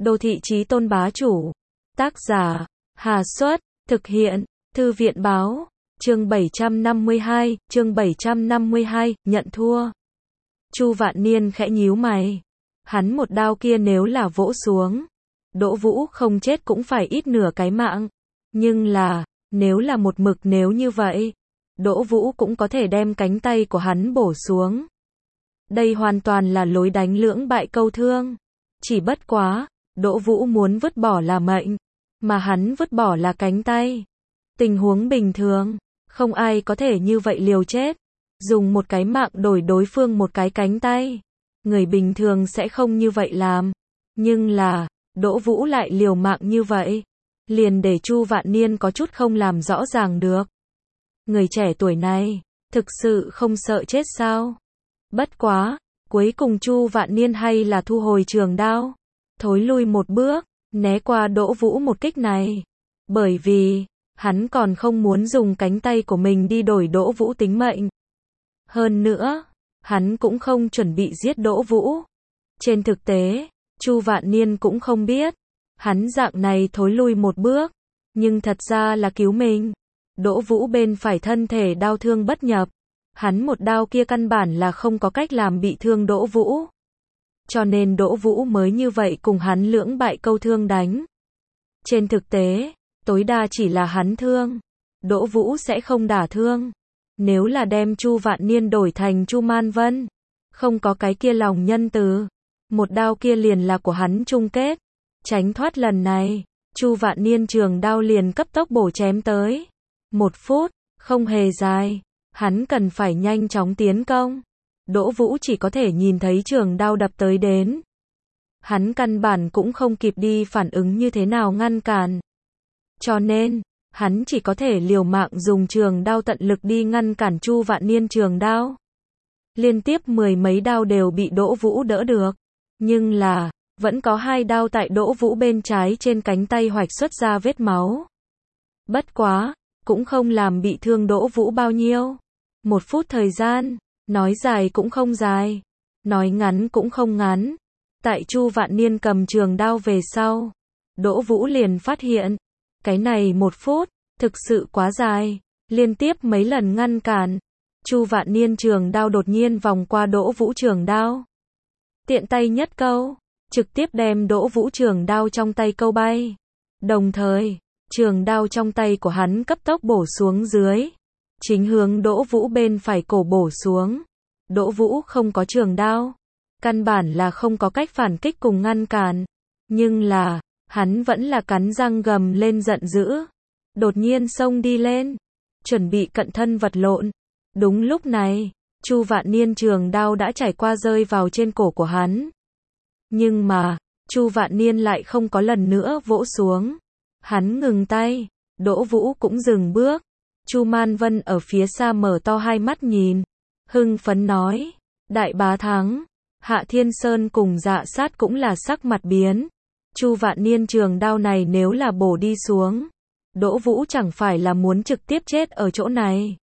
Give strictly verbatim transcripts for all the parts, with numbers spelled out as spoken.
Đô thị chí tôn bá chủ. Tác giả, Hà Xuất, thực hiện, Thư viện báo, chương bảy trăm năm mươi hai, chương bảy trăm năm mươi hai, nhận thua. Chu Vạn Niên khẽ nhíu mày. Hắn một đao kia nếu là vỗ xuống, Đỗ Vũ không chết cũng phải ít nửa cái mạng. Nhưng là, nếu là một mực nếu như vậy, Đỗ Vũ cũng có thể đem cánh tay của hắn bổ xuống. Đây hoàn toàn là lối đánh lưỡng bại câu thương. Chỉ bất quá, Đỗ Vũ muốn vứt bỏ là mệnh, mà hắn vứt bỏ là cánh tay. Tình huống bình thường, không ai có thể như vậy liều chết, dùng một cái mạng đổi đối phương một cái cánh tay. Người bình thường sẽ không như vậy làm. Nhưng là, Đỗ Vũ lại liều mạng như vậy, liền để Chu Vạn Niên có chút không làm rõ ràng được. Người trẻ tuổi này, thực sự không sợ chết sao? Bất quá, cuối cùng Chu Vạn Niên hay là thu hồi trường đao, thối lui một bước, né qua Đỗ Vũ một kích này. Bởi vì, hắn còn không muốn dùng cánh tay của mình đi đổi Đỗ Vũ tính mệnh. Hơn nữa, hắn cũng không chuẩn bị giết Đỗ Vũ. Trên thực tế, Chu Vạn Niên cũng không biết, hắn dạng này thối lui một bước, nhưng thật ra là cứu mình. Đỗ Vũ bên phải thân thể đau thương bất nhập, hắn một đao kia căn bản là không có cách làm bị thương Đỗ Vũ. Cho nên Đỗ Vũ mới như vậy cùng hắn lưỡng bại câu thương đánh. Trên thực tế, tối đa chỉ là hắn thương, Đỗ Vũ sẽ không đả thương. Nếu là đem Chu Vạn Niên đổi thành Chu Man Vân, không có cái kia lòng nhân từ, một đao kia liền là của hắn chung kết. Tránh thoát lần này, Chu Vạn Niên trường đao liền cấp tốc bổ chém tới. Một phút, không hề dài, hắn cần phải nhanh chóng tiến công. Đỗ Vũ chỉ có thể nhìn thấy trường đao đập tới đến. Hắn căn bản cũng không kịp đi phản ứng như thế nào ngăn cản. Cho nên, hắn chỉ có thể liều mạng dùng trường đao tận lực đi ngăn cản Chu Vạn Niên trường đao. Liên tiếp mười mấy đao đều bị Đỗ Vũ đỡ được. Nhưng là, vẫn có hai đao tại Đỗ Vũ bên trái trên cánh tay hoạch xuất ra vết máu. Bất quá, cũng không làm bị thương Đỗ Vũ bao nhiêu. Một phút thời gian, nói dài cũng không dài, nói ngắn cũng không ngắn. Tại Chu Vạn Niên cầm trường đao về sau, Đỗ Vũ liền phát hiện, cái này một phút, thực sự quá dài, liên tiếp mấy lần ngăn cản. Chu Vạn Niên trường đao đột nhiên vòng qua Đỗ Vũ trường đao. Tiện tay nhất câu, trực tiếp đem Đỗ Vũ trường đao trong tay câu bay. Đồng thời, trường đao trong tay của hắn cấp tốc bổ xuống dưới, chính hướng Đỗ Vũ bên phải cổ bổ xuống. Đỗ Vũ không có trường đao, căn bản là không có cách phản kích cùng ngăn cản. Nhưng là, hắn vẫn là cắn răng gầm lên giận dữ, đột nhiên xông đi lên, chuẩn bị cận thân vật lộn. Đúng lúc này, Chu Vạn Niên trường đao đã trải qua rơi vào trên cổ của hắn. Nhưng mà, Chu Vạn Niên lại không có lần nữa vỗ xuống. Hắn ngừng tay, Đỗ Vũ cũng dừng bước. Chu Man Vân ở phía xa mở to hai mắt nhìn, hưng phấn nói, đại bá thắng. Hạ Thiên Sơn cùng Dạ Sát cũng là sắc mặt biến. Chu Vạn Niên trường đao này nếu là bổ đi xuống, Đỗ Vũ chẳng phải là muốn trực tiếp chết ở chỗ này.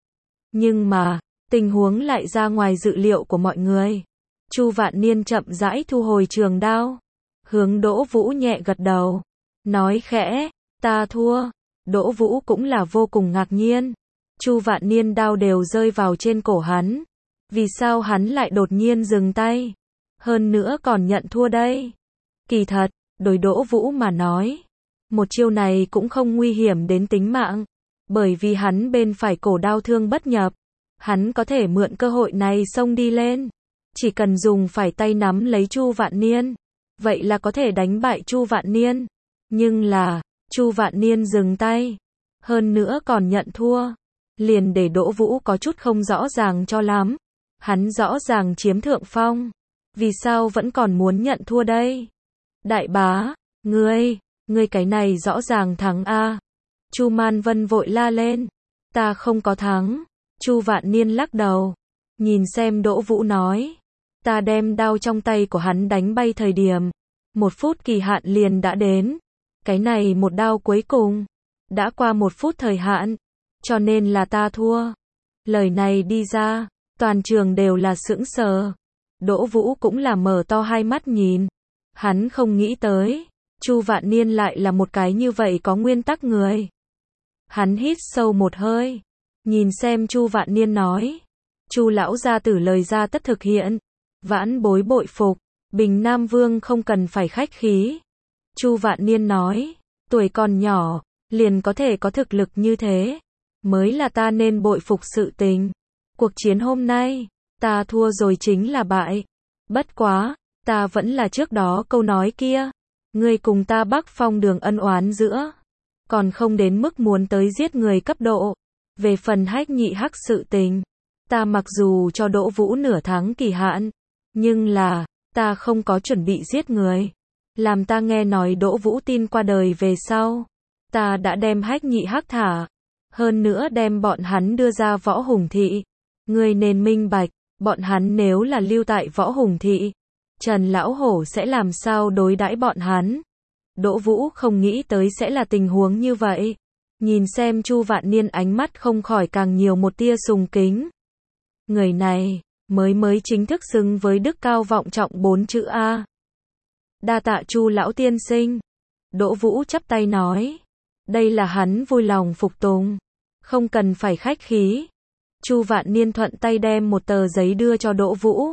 Nhưng mà, tình huống lại ra ngoài dự liệu của mọi người. Chu Vạn Niên chậm rãi thu hồi trường đao, hướng Đỗ Vũ nhẹ gật đầu, nói khẽ, ta thua. Đỗ Vũ cũng là vô cùng ngạc nhiên. Chu Vạn Niên đao đều rơi vào trên cổ hắn, vì sao hắn lại đột nhiên dừng tay, hơn nữa còn nhận thua đây. Kỳ thật, đối Đỗ Vũ mà nói, một chiêu này cũng không nguy hiểm đến tính mạng, bởi vì hắn bên phải cổ đao thương bất nhập, hắn có thể mượn cơ hội này xông đi lên, chỉ cần dùng phải tay nắm lấy Chu Vạn Niên, vậy là có thể đánh bại Chu Vạn Niên. Nhưng là, Chu Vạn Niên dừng tay, hơn nữa còn nhận thua, liền để Đỗ Vũ có chút không rõ ràng cho lắm. Hắn rõ ràng chiếm thượng phong, vì sao vẫn còn muốn nhận thua đây? Đại bá, ngươi, ngươi cái này rõ ràng thắng a. Chu Man Vân vội la lên, ta không có thắng. Chu Vạn Niên lắc đầu, nhìn xem Đỗ Vũ nói, ta đem đao trong tay của hắn đánh bay thời điểm, một phút kỳ hạn liền đã đến. Cái này một đao cuối cùng, đã qua một phút thời hạn, cho nên là ta thua. Lời này đi ra, toàn trường đều là sững sờ. Đỗ Vũ cũng là mở to hai mắt nhìn. Hắn không nghĩ tới, Chu Vạn Niên lại là một cái như vậy có nguyên tắc người. Hắn hít sâu một hơi, nhìn xem Chu Vạn Niên nói, Chu lão gia tử lời ra tất thực hiện, vãn bối bội phục, Bình Nam Vương không cần phải khách khí. Chu Vạn Niên nói, tuổi còn nhỏ, liền có thể có thực lực như thế, mới là ta nên bội phục sự tình. Cuộc chiến hôm nay, ta thua rồi chính là bại. Bất quá, ta vẫn là trước đó câu nói kia, ngươi cùng ta Bắc Phong Đường ân oán giữa, còn không đến mức muốn tới giết người cấp độ. Về phần Hách Nhị Hắc sự tình, ta mặc dù cho Đỗ Vũ nửa tháng kỳ hạn, nhưng là, ta không có chuẩn bị giết người. Làm ta nghe nói Đỗ Vũ tin qua đời về sau, ta đã đem Hách Nhị Hắc thả, hơn nữa đem bọn hắn đưa ra Võ Hùng Thị. Ngươi nên minh bạch, bọn hắn nếu là lưu tại Võ Hùng Thị, Trần Lão Hổ sẽ làm sao đối đãi bọn hắn. Đỗ Vũ không nghĩ tới sẽ là tình huống như vậy. Nhìn xem Chu Vạn Niên ánh mắt không khỏi càng nhiều một tia sùng kính. Người này, mới mới chính thức xứng với đức cao vọng trọng bốn chữ A. Đa tạ Chu lão tiên sinh. Đỗ Vũ chắp tay nói. Đây là hắn vui lòng phục tùng. Không cần phải khách khí. Chu Vạn Niên thuận tay đem một tờ giấy đưa cho Đỗ Vũ.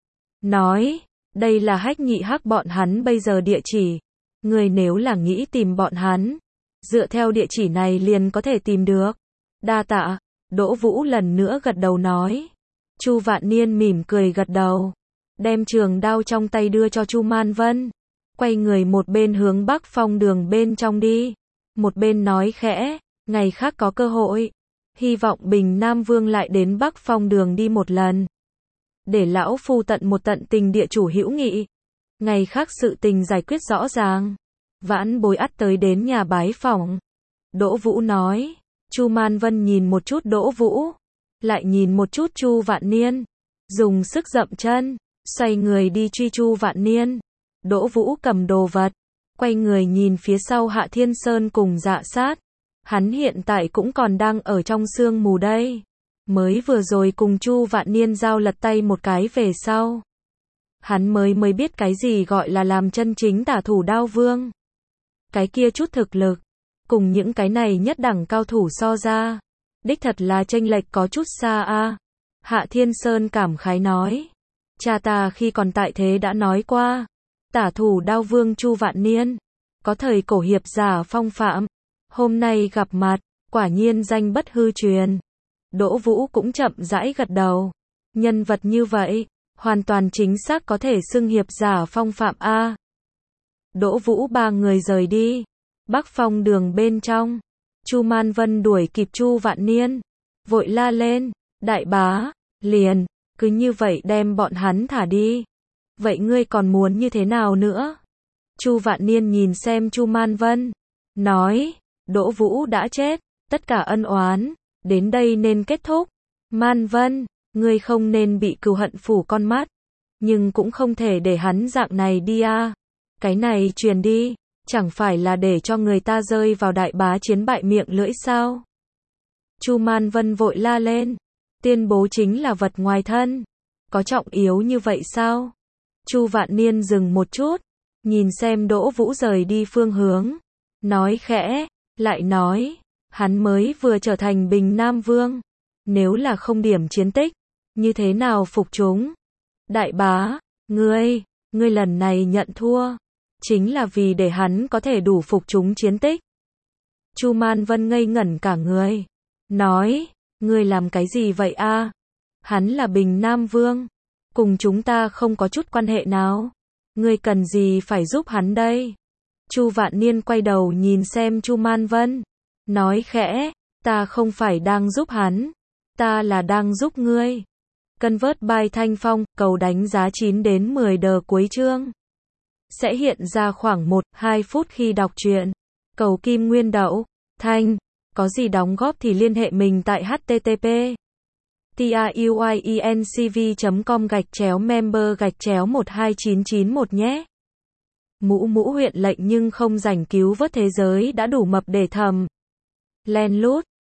Nói, đây là Hách Nhị Hắc bọn hắn bây giờ địa chỉ. Người nếu là nghĩ tìm bọn hắn, dựa theo địa chỉ này liền có thể tìm được. Đa tạ. Đỗ Vũ lần nữa gật đầu nói. Chu Vạn Niên mỉm cười gật đầu, đem trường đao trong tay đưa cho Chu Man Vân, quay người một bên hướng Bắc Phong Đường bên trong đi, một bên nói khẽ, ngày khác có cơ hội, hy vọng Bình Nam Vương lại đến Bắc Phong Đường đi một lần, để lão phu tận một tận tình địa chủ hữu nghị, ngày khác sự tình giải quyết rõ ràng, vãn bối ắt tới đến nhà bái phỏng. Đỗ Vũ nói. Chu Man Vân nhìn một chút Đỗ Vũ, lại nhìn một chút Chu Vạn Niên, dùng sức dậm chân, xoay người đi truy Chu Vạn Niên. Đỗ Vũ cầm đồ vật, quay người nhìn phía sau Hạ Thiên Sơn cùng Dạ Sát. Hắn hiện tại cũng còn đang ở trong sương mù đây. Mới vừa rồi cùng Chu Vạn Niên giao lật tay một cái về sau. Hắn mới mới biết cái gì gọi là làm chân chính tả thủ đao vương. Cái kia chút thực lực, cùng những cái này nhất đẳng cao thủ so ra, đích thật là chênh lệch có chút xa a. Hạ Thiên Sơn cảm khái nói, cha ta khi còn tại thế đã nói qua, tả thủ đao vương Chu Vạn Niên, có thời cổ hiệp giả phong phạm, hôm nay gặp mặt, quả nhiên danh bất hư truyền. Đỗ Vũ cũng chậm rãi gật đầu, nhân vật như vậy, hoàn toàn chính xác có thể xưng hiệp giả phong phạm a. Đỗ Vũ ba người rời đi. Bắc Phong Đường bên trong, Chu Man Vân đuổi kịp Chu Vạn Niên, vội la lên, đại bá, liền, cứ như vậy đem bọn hắn thả đi. Vậy ngươi còn muốn như thế nào nữa? Chu Vạn Niên nhìn xem Chu Man Vân, nói, Đỗ Vũ đã chết, tất cả ân oán, đến đây nên kết thúc. Man Vân, ngươi không nên bị cừu hận phủ con mắt, nhưng cũng không thể để hắn dạng này đi a. Cái này truyền đi, chẳng phải là để cho người ta rơi vào đại bá chiến bại miệng lưỡi sao? Chu Man Vân vội la lên, tiên bố chính là vật ngoài thân, có trọng yếu như vậy sao? Chu Vạn Niên dừng một chút, nhìn xem Đỗ Vũ rời đi phương hướng, nói khẽ, lại nói, hắn mới vừa trở thành Bình Nam Vương, nếu là không điểm chiến tích, như thế nào phục chúng? Đại bá, ngươi, ngươi lần này nhận thua, chính là vì để hắn có thể đủ phục chúng chiến tích. Chu Man Vân ngây ngẩn cả người, nói, ngươi làm cái gì vậy a? Hắn là Bình Nam Vương, cùng chúng ta không có chút quan hệ nào, ngươi cần gì phải giúp hắn đây? Chu Vạn Niên quay đầu nhìn xem Chu Man Vân, nói khẽ, ta không phải đang giúp hắn, ta là đang giúp ngươi. Convert by Thanh Phong, cầu đánh giá chín đến mười đờ cuối chương. Sẽ hiện ra khoảng một đến hai phút khi đọc truyện. Cầu Kim Nguyên Đậu, Thanh, có gì đóng góp thì liên hệ mình tại http truyencv chấm com gạch chéo member gạch chéo một hai chín chín một nhé. Mũ mũ huyện lệnh nhưng không rảnh cứu vớt thế giới đã đủ mập để thầm. Len lút.